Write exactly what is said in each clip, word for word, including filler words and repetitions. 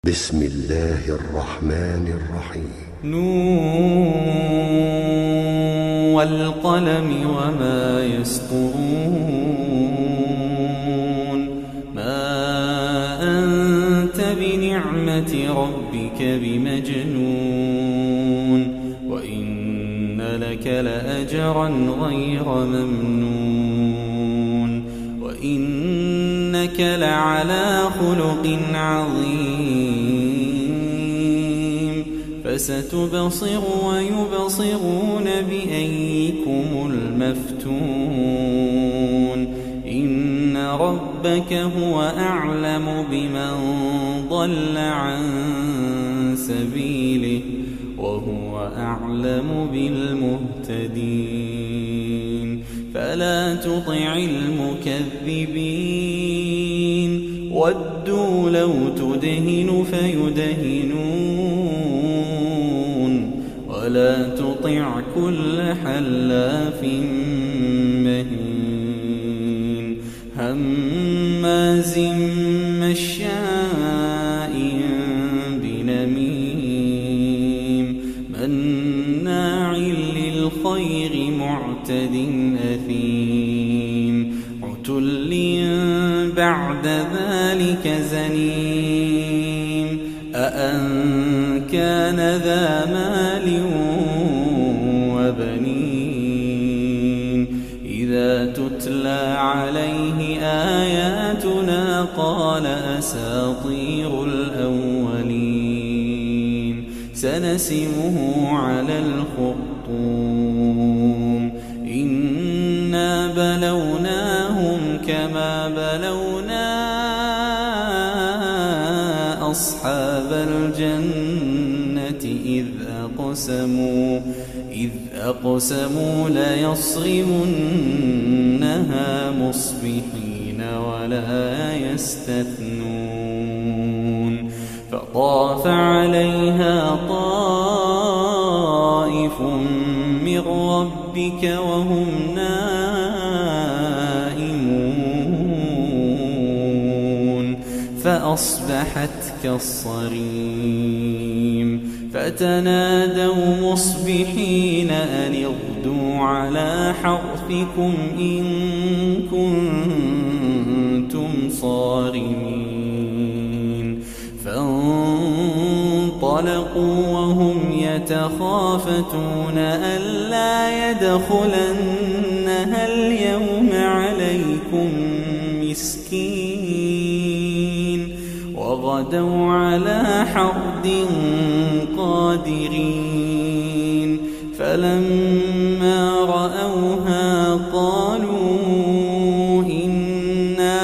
بسم الله الرحمن الرحيم. نون والقلم وما يسطرون. ما أنت بنعمة ربك بمجنون، وإن لك لأجرا غير ممنون، وإنك لعلى خلق عظيم. فستبصر ويبصرون بأيكم المفتون. إن ربك هو أعلم بمن ضل عن سبيله وهو أعلم بالمهتدين. فلا تطع المكذبين، ودوا لو تدهن فيدهنون، ولا تطع كل حلاف مهين، هماز مشاء بنميم، مناع للخير معتد أثيم، عتل بعد ذلك زنيم. أأن كان ذا مال وبنين، إذا تتلى عليه آياتنا قال أساطير الأولين. سنسمه على الخرطوم. إنا بلوناهم كما بلونا أصحاب الجنة إذ أقسموا إذ أقسموا ليصرمنها مصبحين ولا يستثنون. فطاف عليها طائف من ربك وهم نائمون، فأصبحت كالصريم. فتنادوا مصبحين أن اغدوا على حرثكم إن كنتم صارمين. فانطلقوا وهم يتخافتون ألا يدخلنها اليوم عليكم مسكين، وغدوا على حرد قادرين. فلما رأوها قالوا إنا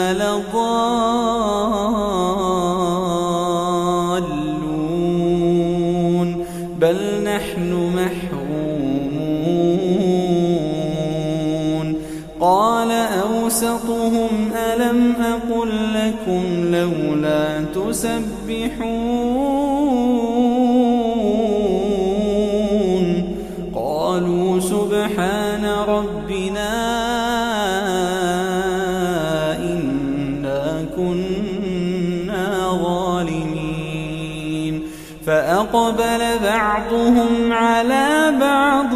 لضالون بل نحن محرومون. قال أوسطهم ألم أقل لكم لولا تسبحون؟ قالوا سبحان ربنا إنا كنا ظالمين. فأقبل بعضهم على بعض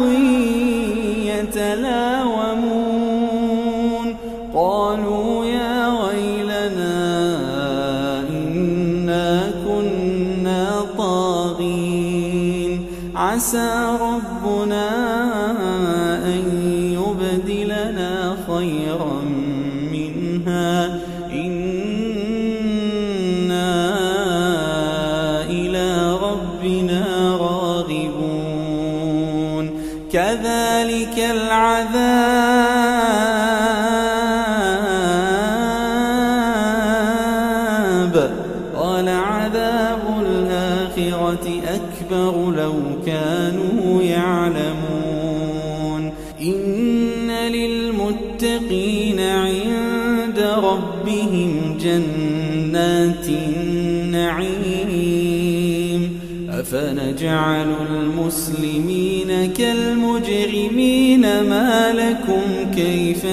يتلاومون. قالوا يا ويلنا إنا كنا طاغين، عسى ربنا أن يبدلنا خيرا منها إنا إلى ربنا راغبون. كذلك العذاب ولعذاب الآخرة أكبر لو كانوا يعلمون. إن للمتقين عند ربهم جنات النعيم. أفنجعل المسلمين كالمجرمين ما لكم كيف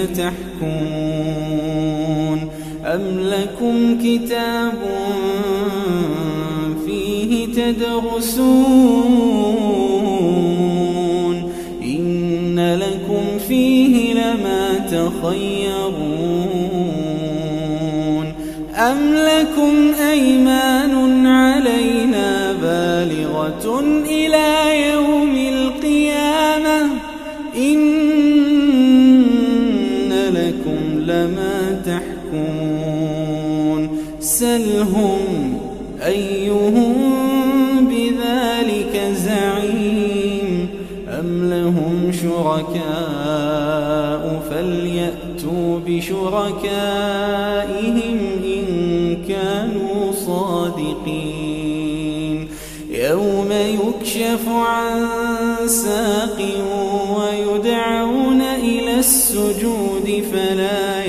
تحكمون؟ أم لكم كتاب تدرسون إن لكم فيه لما تخيرون أم لكم أيمان علينا بالغة إلى يوم القيامة إن لكم لما تحكمون سلهم أيهم بذلك زعيم أم لهم شركاء فليأتوا بشركائهم إن كانوا صادقين يوم يكشف عن ساق ويدعون إلى السجود فلا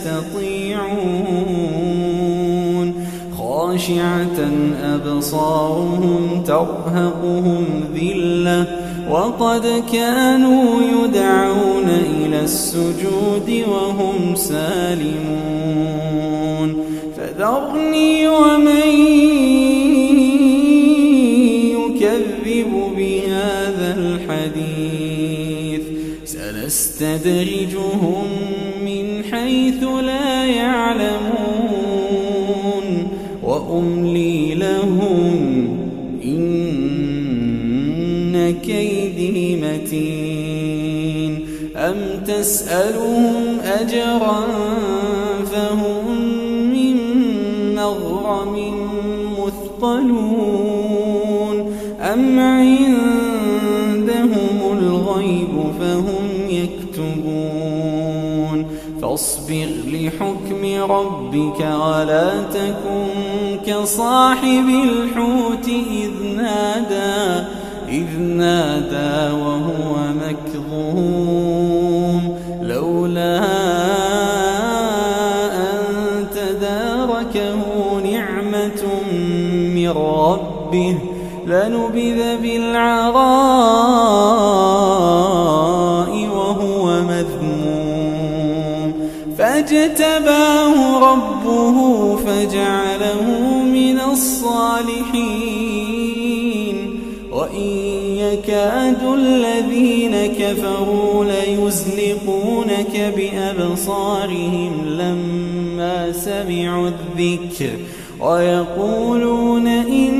يستطيعون خاشعة أبصارهم ترهقهم ذلة وقد كانوا يدعون إلى السجود وهم سالمون فذرني ومن يكذب بهذا الحديث سنستدرجهم من حيث لا يعلمون وأملي لهم إن كيدي متين أم تسألهم أجرا فهم من مغرم مثقلون أم عندهم الغيب فهم يكتبون فاصبر لحكم ربك ولا تكن كصاحب الحوت إذ نادى إذ نادى وهو مكظوم لولا أن تداركه نعمة من ربه لنبذ بالعراء وهو مذموم فاجتباه ربه فجعله من الصالحين وإن يكاد الذين كفروا ليزلقونك بأبصارهم لما سمعوا الذكر ويقولون إن